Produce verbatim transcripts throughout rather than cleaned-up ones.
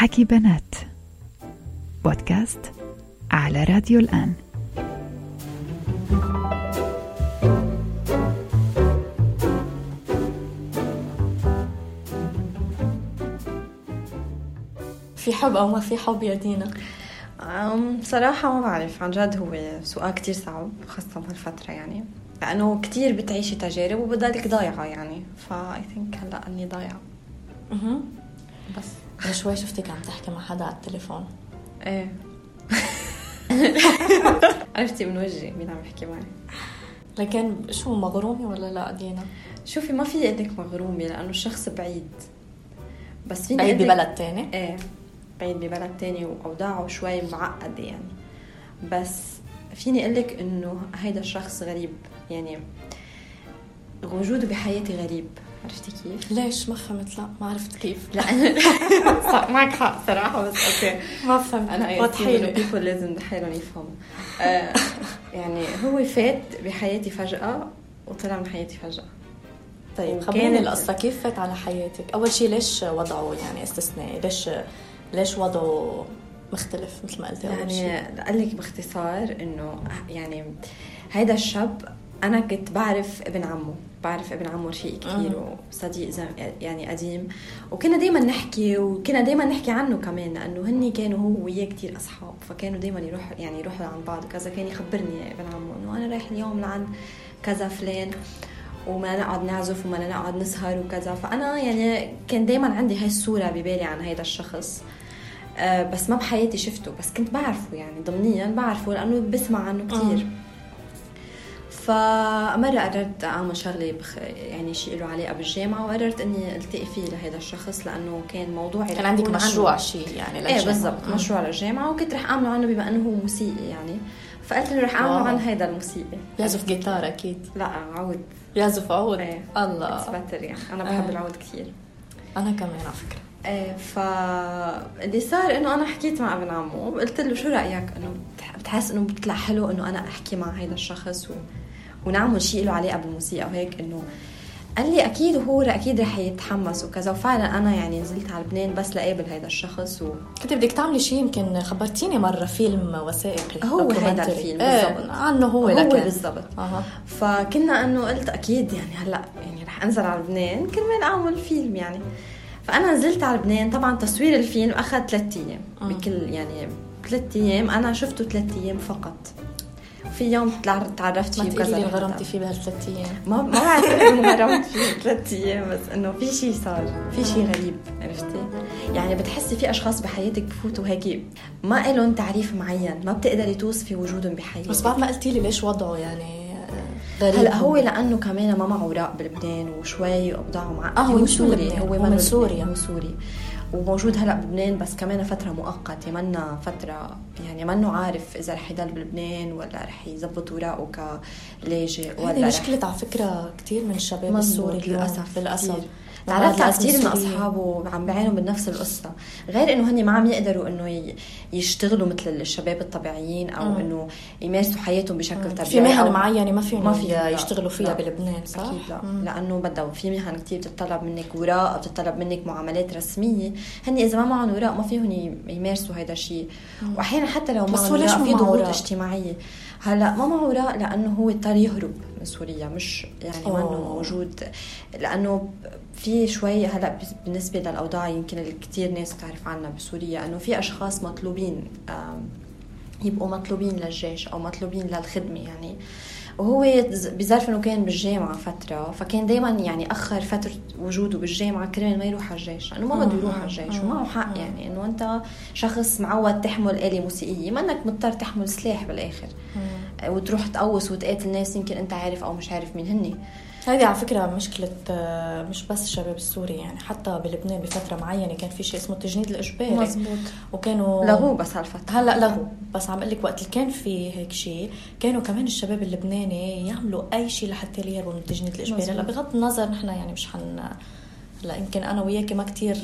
حكي بنات بودكاست على راديو الآن. في حب أو ما في حب يا دينا؟ بصراحة ما بعرف، عن جد هو سؤال كتير صعب خاصة بهالفترة، يعني لأنه كتير بتعيشي تجارب وبدالك ضايعة، يعني فا I think هلأ أني ضايعة. اها بس أنا شوي شفتك عم تحكي مع حدا على التليفون. ايه عرفتي من وجهي مين عم يحكي معي. لكن شو مغرومة ولا لا دينا؟ شوفي ما في قدك مغرومة لأنه الشخص بعيد، بس فيني بعيد ببلد تاني. ايه بعيد ببلد تاني وأوضاعه شوي معقدة يعني، بس فيني أقولك إنه هيدا الشخص غريب، يعني وجوده بحياتي غريب. عرفتي كيف؟ ليش؟ ما فهمت. لا ما عرفت كيف. لا معك حق صراحة، بس أوكي ما فهمت. أنا وضحيلي بيكون لازم حيلهم يفهموا. آه يعني هو فات بحياتي فجأة وطلع من حياتي فجأة. طيب خبريني القصة، كيف فات على حياتك؟ أول شيء ليش وضعه يعني استثنائي؟ ليش ليش وضعه مختلف مثل ما قلتي؟ يعني أقول لك باختصار إنه يعني هيدا الشاب أنا كنت بعرف ابن عمه، بعرف ابن عمه رفيق كتير وصديق يعني قديم، وكنا دايما نحكي وكنا دايما نحكي عنه كمان، لأنه هني كانوا هو وياه كتير أصحاب، فكانوا دايما يروح يعني يروحوا عن بعض وكذا. كان يخبرني ابن عمه إنه أنا رايح اليوم لعند كذا فلان وما نقعد نعزف وما نقعد نسهر وكذا. فأنا يعني كان دايما عندي هاي الصورة ببالي عن هيدا الشخص، أه بس ما بحياتي شفته، بس كنت بعرفه يعني ضمنيا بعرفه لأنه بسمع عنه كتير. فمرة قررت أعمل شغلة بخ... يعني شيء له علاقة بالجامعة، وقررت إني التقي فيه لهذا الشخص لأنه كان موضوعي. كان عندك مشروع شيء يعني للجامعة؟ إيه بالضبط، مشروع للجامعة، وكنت رح أعمله عنه بما أنه هو موسيقي يعني، فقلت له رح أعمله عن هذا الموسيقي. يعزف جيتار أكيد؟ لا عود. يعزف عود؟ ايه. الله بتر يعني أنا بحب ايه. العود كثير. أنا كمان على فكرة. ايه فاللي صار إنه أنا حكيت مع ابن عمه وقلت له شو رأيك إنه بتحس إنه بتطلع حلو إنه أنا أحكي مع هذا الشخص و... ونعمل شيء له علاقة بالموسيقى وهيك. إنه قال لي أكيد هو أكيد رح يتحمس وكذا، وفعلا أنا يعني نزلت على لبنان بس لقابل هذا الشخص. و... كنت بدك تعملي شيء، يمكن خبرتيني مرة فيلم وثائقي هو هذا الفيلم بالضبط. ايه عنه هو, هو لكن بالضبط. أه. فكنا إنه قلت أكيد يعني هلأ يعني رح أنزل على لبنان كرمال أعمل فيلم يعني. فأنا نزلت على لبنان، طبعا تصوير الفيلم أخذ ثلاثة أيام بكل يعني ثلاثة أيام، أنا شفته ثلاثة أيام فقط. في يوم تعرفت فيه وكذا. ما غرمتي فيه بهالثلاث أيام؟ ما ما بعرف إنه غرمت فيه ثلاث أيام، بس إنه في شيء صار، في شيء غريب. عرفتي يعني بتحسي في أشخاص بحياتك بفوتوا هيك ما إلهم تعريف معين، ما بتقدري توصفي وجودهم بحياتك. بس بعد ما قلتي لي ليش وضعه يعني غريب. هلا هو لأنه كمان ما معه أوراق بلبنان وشوي أوضاعه مع آه هو مش سوري، هو من سوريا، هو سوري وموجود هلأ بلبنان، بس كمان فترة مؤقتة، منا فترة يعني منه عارف إذا رح يضل بلبنان ولا رح يزبط وراءه كلاجئ ولا. هذه مشكلة على فكرة كتير من الشباب السوري للأسف. للأسف تعرفت على كتير من أصحابه عم بعينوا بنفس القصة، غير إنه هني ما عم يقدروا إنه يشتغلوا مثل الشباب الطبيعيين أو م. إنه يمارسوا حياتهم بشكل طبيعي. في مهن معينة ما فيهم ما في يشتغلوا فيها لا. بلبنان صح؟ أكيد لا، م. لأنه بدأوا في مهن كتير بتطلب منك وراء، بتطلب منك معاملات رسمية، هني إذا ما معهم وراء ما فيهم يمارسوا هذا الشيء. وأحيانا حتى لو معهم وراء في ضغوط اجتماعية. هلا ما معه وراء لأنه هو اضطر يهرب من سوريا، مش يعني ما إنه موجود، لأنه في شوي هلا بالنسبة للأوضاع يمكن الكثير ناس تعرف عنها بسوريا، إنه في أشخاص مطلوبين يبقوا مطلوبين للجيش أو مطلوبين للخدمة يعني. وهو بظرف إنه كان بالجامعة فترة، فكان دايما يعني أخر فترة وجوده بالجامعة كرمال ما يروح على الجيش، لأنه ما بده يروح على الجيش ومعه حق يعني، إنه أنت شخص معود تحمل آلة موسيقية، ما إنك مضطر تحمل سلاح بالآخر وتروح تقوس وتقاتل ناس يمكن أنت عارف أو مش عارف مين هني. هذه على فكرة مشكلة مش بس الشباب السوري يعني، حتى بلبنان بفترة معينة كان في شيء اسمه التجنيد الإجباري. مظبوط. وكانوا لغوه بس هالفترة هلا لغوه، بس عم قلك وقت اللي كان في هيك شيء كانوا كمان الشباب اللبناني يعملوا أي شيء لحتى يهربوا من التجنيد الإجباري. هلا بغض النظر نحن يعني مش حن هلا يمكن أنا وياك ما كتير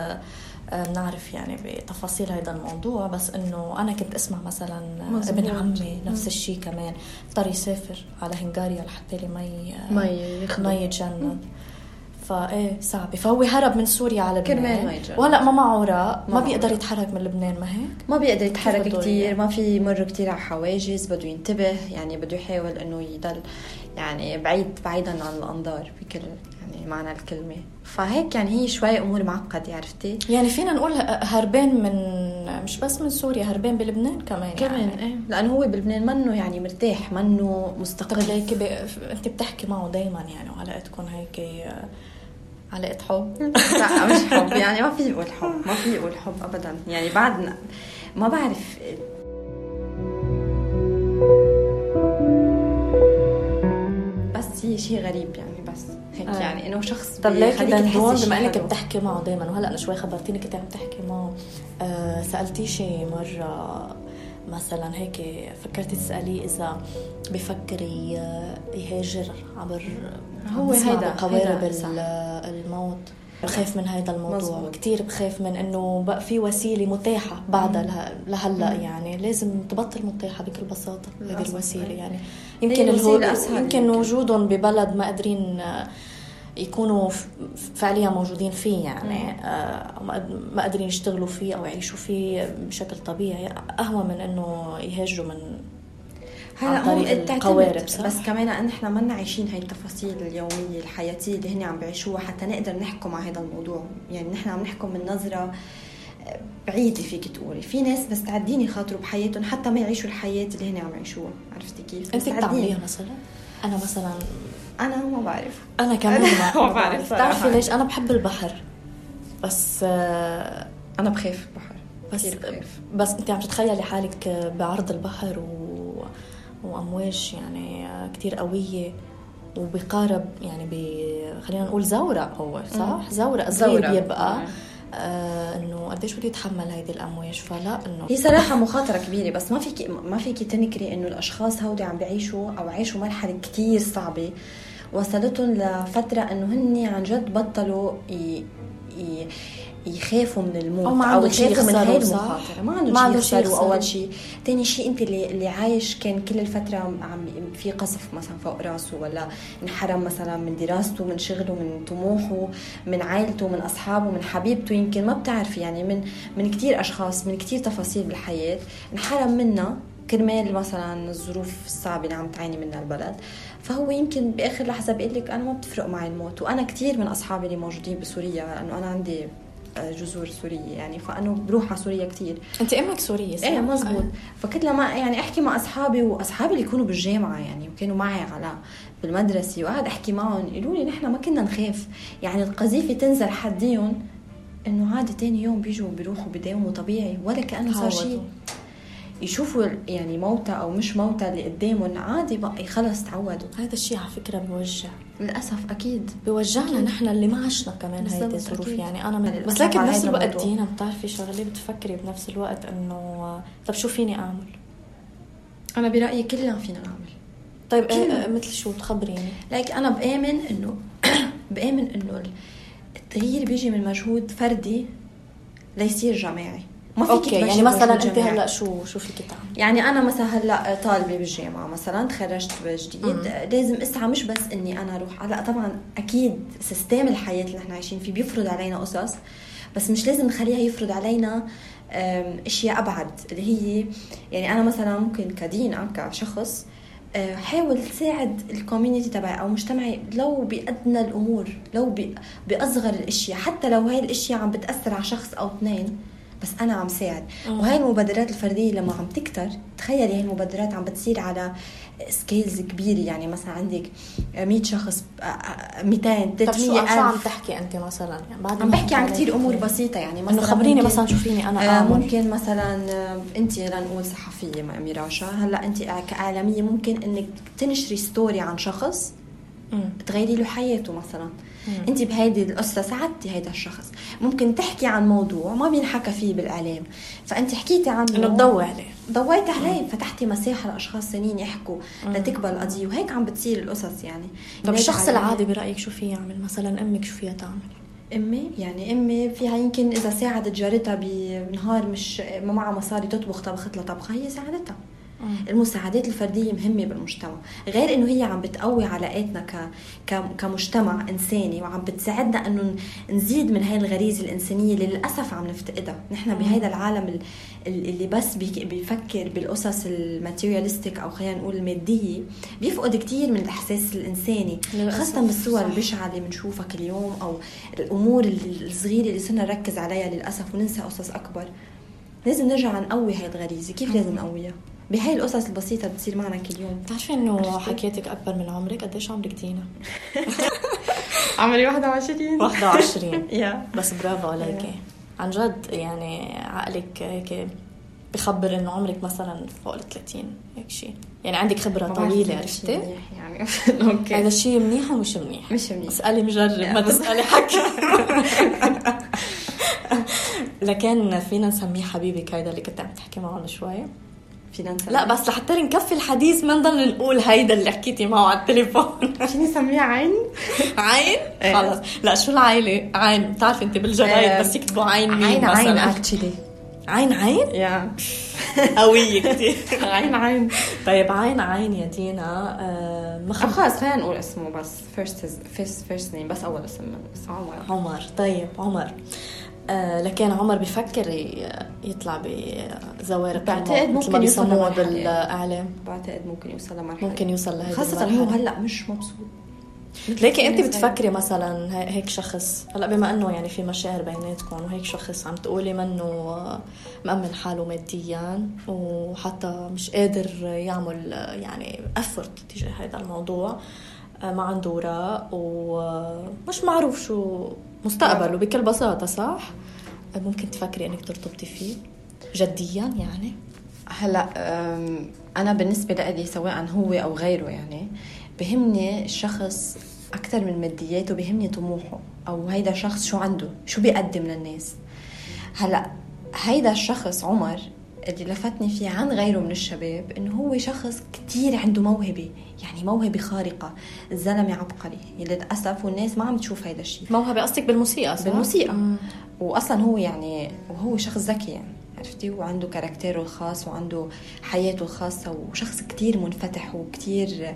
بنعرف يعني بتفاصيل هذا الموضوع، بس انه انا كنت اسمع مثلا مزبوط. ابن عمي نفس الشيء كمان اضطر يسافر على هنغاريا لحتى لي ما ما ما يتجند. فايه صعبه. فهو هرب من سوريا على لبنان وهلا ما معه اوراق، ما, ما بيقدر يتحرك من لبنان. ما هيك ما بيقدر يتحرك كتير، ما في مر كتير على حواجز، بده ينتبه يعني، بده يحاول انه يضل يعني بعيد بعيدا عن الانظار بكل يعني معنى الكلمه. فهيك يعني هي شوي امور معقده عرفتي. يعني فينا نقول هربان من مش بس من سوريا، هربان بلبنان كمان كمان يعني. ايه لانه هو بلبنان منه يعني مرتاح، منه مستقل. طب هيك انت بتحكي معه دايما يعني وعلاقتكم هيك علاقه حب؟ لا مش حب يعني، ما في يقول حب، ما في يقول حب ابدا يعني. بعد ما بعرف بس هي شيء غريب يعني، بس هيك آه. يعني انه شخص. طب ليك دندون بما انك بتحكي معه دائما وهلا انا شوي خبرتيني كنت عم تحكي معه، آه سالتيه شيء مره مثلا هيك فكرتي تساليه اذا بفكر يهاجر عبر هو هيدا قوارب الموت؟ بخاف من هذا الموضوع مزبوط. كتير بخاف من انه بقى في وسيله متاحه بعدها لهلا يعني لازم تبطل متاحه بكل بساطه هذه الوسيله يعني. يمكن الهول يمكن وجودهم ببلد ما قادرين يكونوا فعليا موجودين فيه يعني آه ما قادرين يشتغلوا فيه او يعيشوا فيه بشكل طبيعي اهون من انه يهاجروا من هلا مو القوارب. بس كمان نحن ما عايشين هاي التفاصيل اليوميه الحياتيه اللي هن عم بيعيشوها حتى نقدر نحكم على هذا الموضوع يعني. نحن عم نحكم من نظره بعيده فيك تقولي. في ناس مستعدين يخاطروا بحياتهم حتى ما يعيشوا الحياه اللي هن عم يعيشوها. عرفتي كيف؟ انت بتعمليها مثلا؟ انا مثلا انا ما بعرف. انا كمان ما بعرف. بتعرفي ليش؟ انا بحب البحر بس آه انا بخاف البحر بس بخاف. بس انت عم تتخيلي حالك بعرض البحر و وأمواج يعني كتير قوية وبقارب يعني ب خلينا نقول زورق هو صح زورق صغير بيبقى آه انه قديش بده يتحمل هيدي الامواج. فلا انه هي صراحه مخاطره كبيره. بس ما فيك ما فيك تنكري انه الاشخاص هودي عم بيعيشوا او عايشوا مرحله كتير صعبه وصلتهم لفتره انه هن عن جد بطلوا ي... ي... يخافوا من الموت او, أو يخافوا من هاي المخاطره. ما عنده شيء يخسروا. اول شيء. ثاني شيء انت اللي اللي عايش كان كل الفتره عم في قصف مثلا فوق راسه ولا انحرم مثلا من دراسته من شغله من طموحه من عائلته من اصحابه من حبيبته. يمكن ما بتعرفي يعني من من كتير اشخاص من كتير تفاصيل بالحياه انحرم منها كرمال مثلا الظروف الصعبه اللي عم تعاني منها البلد. فهو يمكن باخر لحظه بيقول لك انا ما بتفرق معي الموت. وانا كتير من اصحابي اللي موجودين بسوريا لانه انا عندي جذور سورية يعني فأنا بروح على سوريا كتير. أنت أمك سورية صح؟ إيه مزبوط. فكنت لما يعني أحكي مع أصحابي وأصحابي اللي يكونوا بالجامعة يعني وكانوا معي على بالمدرسة وقاعد أحكي معهم يقولوا لي نحن ما كنا نخاف يعني القذيفة تنزل حديهم إنه عادي تاني يوم بيجوا بيروحوا بداوموا طبيعي ولا كأنه صار شيء. يشوفوا يعني موتى أو مش موتى اللي قدامهم عادي بقى خلص تعودوا. هذا الشيء على فكرة بيوجع للأسف. أكيد بيوجعنا نحن اللي ما عشنا كمان هاي الظروف يعني. أنا من... بس لكن بنفس الوقت دينا بتعرفي شغلة بتفكري بنفس الوقت إنه طب شو فيني أعمل؟ أنا برأيي كلنا فينا نعمل. طيب إيه مثل شو تخبريني؟ لك أنا بآمن إنه بآمن إنه التغيير بيجي من مجهود فردي ليصير جماعي. ما فيك يعني مثلا انت هلا شو شو فيك تعمل؟ يعني انا مثلا هلا طالبه بالجامعه مثلا تخرجت جديد م- لازم اسعى مش بس اني انا اروح. هلا طبعا اكيد سيستم الحياه اللي نحن عايشين فيه بيفرض علينا قصص بس مش لازم نخليها يفرض علينا اشياء ابعد اللي هي يعني انا مثلا ممكن كدينا كشخص حاول تساعد الكوميونتي تبعي او مجتمعي لو بأدنى الامور لو باصغر الاشياء حتى لو هاي الاشياء عم بتاثر على شخص او اثنين بس أنا عم ساعد. وهاي المبادرات الفردية لما عم تكتر تخيلي هاي المبادرات عم بتصير على سكيلز كبيرة يعني مثلا عندك مية شخص ميتين تلتمية ألف. شو عم تحكي أنت مثلا؟ يعني بعد عم بحكي عن كتير أمور بسيطة يعني مثلا خبريني مثلا شو فيني أنا آه ممكن مثلا أنت لنقول صحفية ميراشا هلا أنت كإعلامية ممكن إنك تنشري ستوري عن شخص تغيري له حياته مثلا. انت بهيدي القصه ساعدتي هيدا الشخص. ممكن تحكي عن موضوع ما بينحكى فيه بالاعلام فانت حكيتي عنه انه تضوي عليه ضويتي عليه فتحتي مساحه لاشخاص ثانيين يحكوا مم. لتكبر القضيه. وهيك عم بتصير القصص يعني. طب الشخص العادي برايك شو فيه يعمل؟ مثلا امك شو فيها تعمل؟ امي يعني امي فيها يمكن اذا ساعدت جارتها بنهار مش ما معها مصاري تطبخ طبخت لها طبخه هي ساعدتها المساعدات الفردية مهمة بالمجتمع، غير إنه هي عم بتقوي علاقاتنا ك... ك... كمجتمع إنساني، وعم بتساعدنا إنه نزيد من هاي الغريزة الإنسانية اللي للأسف عم نفتقدها نحن بهذا العالم اللي بس بيفكر بالقصص الماتيرياليستيك أو خلينا نقول المادية، بيفقد كتير من الإحساس الإنساني، خاصة بالصور البشعة اللي بنشوفها كل يوم، أو الأمور الصغيرة اللي صرنا نركز عليها للأسف وننسى قصص أكبر. لازم نرجع نقوي هاي الغريزة. كيف لازم نقويها؟ بهاي القصص البسيطة اللي بتصير معنا كل يوم. تعرفي إنه حكيتك أكبر من عمرك؟ قديش عمرك دينا؟ عمري واحدة وعشرين. واحدة وعشرين. بس برافو عليكي عن جد، يعني عقلك هيك بخبر إنه عمرك مثلا فوق الثلاثين هيك شيء، يعني عندك خبرة طويلة. عرفتي يعني أوكي هذا الشيء منيح ومش منيح؟ مش منيح. اسألي مجرب ما تسألي حكي. لكن فينا نسميه حبيبك هيدا اللي كنت عم تحكي معه من شوي؟ فينا نسميه؟ لا بس لحتى نكفي الحديث ما نضل نقول هيدا اللي حكيتي معه على التليفون. شو نسميه؟ عين؟ عين؟ خلص. لا شو العائلة؟ عين. بتعرف انت بالجرايد بس يكتبوا عين مين عين مثلا؟ عين اكتشلي. عين عين؟ يا قوية كتير. عين عين. طيب عين عين يا دينا. آه مخ... خلاص خلينا نقول اسمه بس first first first name بس أول اسم بس عمر. عمر. طيب عمر. آه لكن عمر بيفكر يطلع بزوارق بعتقد ممكن يوصل بالإعلام. بعتقد ممكن يوصل لمرحلة ممكن يوصل لهذه خاصة هو هلأ مش مبسوط. ليكي انت بتفكري مثلا هيك شخص هلا بما انه يعني في مشاعر بيناتكم وهيك شخص عم تقولي منه مأمن حاله ماديا وحتى مش قادر يعمل يعني افورت تجاه هذا الموضوع، ما عنده وراء ومش معروف شو مستقبله بكل بساطة، صح؟ ممكن تفكري انك ترتبطي فيه جديا يعني؟ هلا انا بالنسبة لي سواء هو او غيره يعني بهمني الشخص أكتر من مادياته، بهمني طموحه أو هيدا شخص شو عنده شو بيقدم للناس. هلأ هيدا الشخص عمر اللي لفتني فيه عن غيره من الشباب إنه هو شخص كتير عنده موهبة، يعني موهبة خارقة، الزلمة عبقري للأسف والناس ما عم تشوف هيدا الشيء. موهبة قصدك بالموسيقى؟ بالموسيقى. مم. وأصلا هو يعني وهو شخص ذكي يعني عرفتي، وعنده كاركتيره الخاص وعنده حياته الخاصة وشخص كتير منفتح وكتير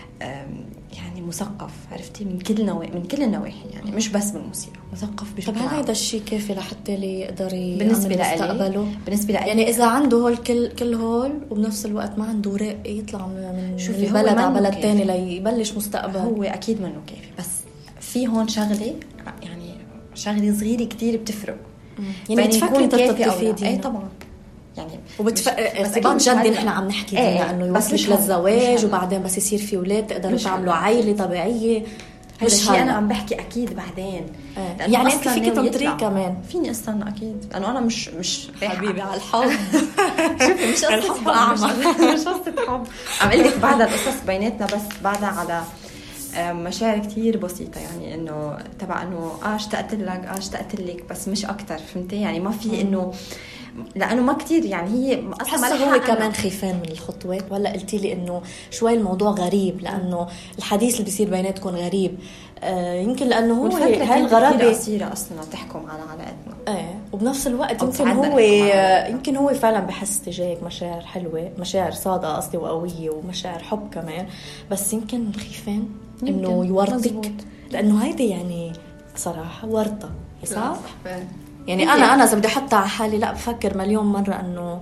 يعني مثقف عرفتي من كل نوع من كل النواحي، يعني مش بس بالموسيقى، مثقف بشكل عام. طب هذا الشيء كافي لحتى لي يقدر بالنسبه لي بالنسبه لي يعني اذا عنده هول كل كل هول وبنفس الوقت ما عنده وراء يطلع من بلد على بلد تاني ليبلش مستقبل، هو اكيد منه كافي. بس في هون شغله يعني شغله صغيره كتير بتفرق، يعني بتفكري ترتبطي فيه؟ اي طبعا يعني ارتباط جدي نحن عم نحكي فيها انه يوصلش للزواج وبعدين بس يصير في اولاد تقدروا تعملوا عائله طبيعيه. مش شيء انا عم بحكي اكيد بعدين آه. يعني انت فيك تنطري كمان فيني استنى اكيد لانه انا مش مش حبيبي على الحب. شوفي مش قصه حب مش قصه حب عم اقول لك بعدها القصص بيناتنا بس بعدها على مشاعر كتير بسيطة، يعني إنه تبع إنه آه اشتقت لك آه اشتقت لك بس مش أكتر، فهمتي؟ يعني ما في إنه لأنه ما كتير يعني هي أصلا هو كمان خيفان من الخطوات. ولا قلتي لي إنه شوي الموضوع غريب لأنه الحديث اللي بيصير بيناتكم غريب، آه يمكن لأنه هو هاي الغرابة قصيرة أصلا تحكم على علاقتنا. إيه وبنفس الوقت يمكن هو يمكن هو فعلا بحس تجاهك مشاعر حلوة، مشاعر صادقة قصدي وقوية ومشاعر حب كمان، بس يمكن خيفان إنه يورطك لأنه هيدي يعني صراحة ورطة، صح؟ يعني أنا أنا إذا بدي أحط على حالي لا بفكر مليون مرة إنه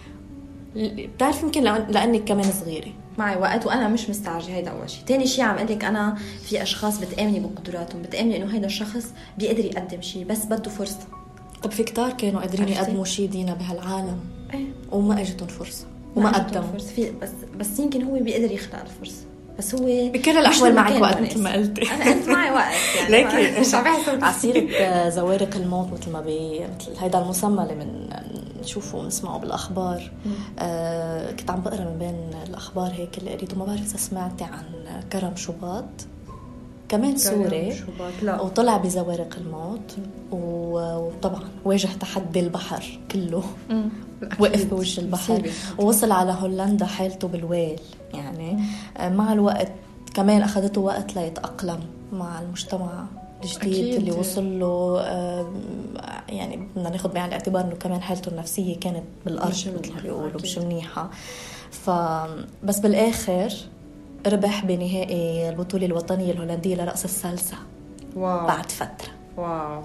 بتعرف يمكن لأنك كمان صغيرة معي وقت وأنا مش مستعجلة. هيدا أول شيء. تاني شيء عم أقولك أنا في أشخاص بتآمني بقدراتهم، بتآمني إنه هيدا الشخص بيقدر يقدم شيء بس بده فرصة. طب في كتار كانوا قادرين يقدموا شيء دينا بهالعالم ايه وما اجتهم فرصة وما قدموا فرصة بس بس يمكن هو بيقدر يخلق الفرصة، بس هو بكل الأحوال معك وقت مثل ما قلتي. أنا قلت معي وقت يعني ليكي مش عم بحسب عصيرة زوارق الموت مثل ما بي مثل هيدا المسمى اللي من نشوفه ونسمعه بالأخبار. آه كنت عم بقرأ من بين الأخبار هيك اللي قريته، ما بعرف إذا سمعتي عن كرم شوباط كمان سوري وطلع بزوارق الموت وطبعا واجه تحدي البحر كله، وقف بوجه البحر ووصل على هولندا حالته بالويل. يعني مع الوقت كمان أخذته وقت ليتأقلم مع المجتمع الجديد اللي وصل له. يعني بدنا ناخد بعين الاعتبار انه كمان حالته النفسيه كانت بالارض مثل ما بيقولوا، مش منيحه. فبس بالاخر ربح بنهائي البطوله الوطنيه الهولنديه لرقص السالسا. واو. بعد فتره. واو.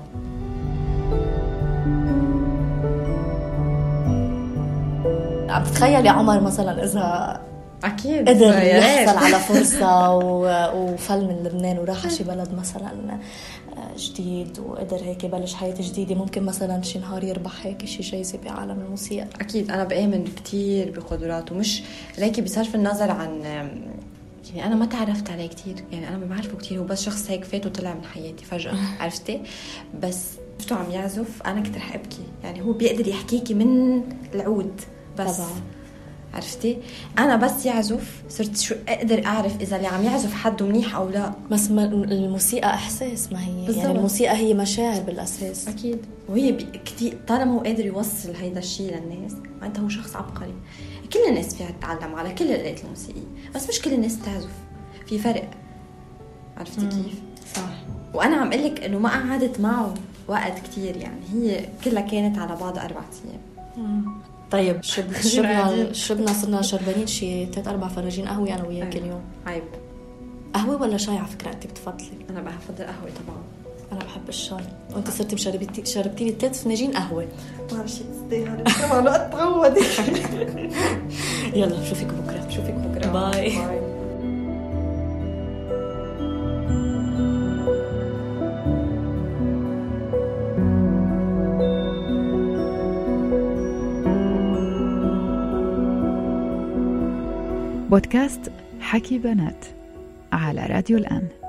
عم تتخيل يا عمر مثلا اذا اكيد قدر يحصل على فرصه وفل من لبنان وراح شي بلد مثلا جديد وقدر هيك يبلش حياه جديده، ممكن مثلا شي نهار يربح هيك شي جايزه بعالم الموسيقى. اكيد انا بآمن كتير بقدراته، مش ليكي بصرف النظر عن يعني انا ما تعرفت عليه كتير، يعني انا ما بعرفه كتير، هو بس شخص هيك فات وطلع من حياتي فجاه عرفتي. بس شفتوا عم يعزف انا كنت رح ابكي، يعني هو بيقدر يحكيكي من العود بس طبعا. عرفتي انا بس يعزف صرت شو اقدر اعرف اذا اللي عم يعزف حده منيح او لا. بس ما الموسيقى احساس، ما هي بالزبط. يعني الموسيقى هي مشاعر بالاساس. اكيد، وهي كتير طالما هو قادر يوصل هيدا الشيء للناس معناتها هو شخص عبقري. كل الناس فيها تتعلم على كل الآلات الموسيقيه، بس مش كل الناس تعزف، في فرق. عرفتي مم. كيف؟ صح. وانا عم اقول لك انه ما قعدت معه وقت كتير، يعني هي كلها كانت على بعض اربع ايام. طيب شربنا شربنا صرنا شربانين شي ثلاث اربع فناجين قهوه انا وياك اليوم. عيب. قهوه ولا شاي على فكره انت بتفضلي؟ انا بفضل قهوه طبعا. انا بحب الشاي، وانت صرتي مشربتي شربتي لي ثلاث فناجين قهوه. ما بعرف شي تستاهل كمان وقت تغودي. يلا بشوفك بكره. بشوفك بكره. باي, باي. بودكاست حكي بنات على راديو الآن.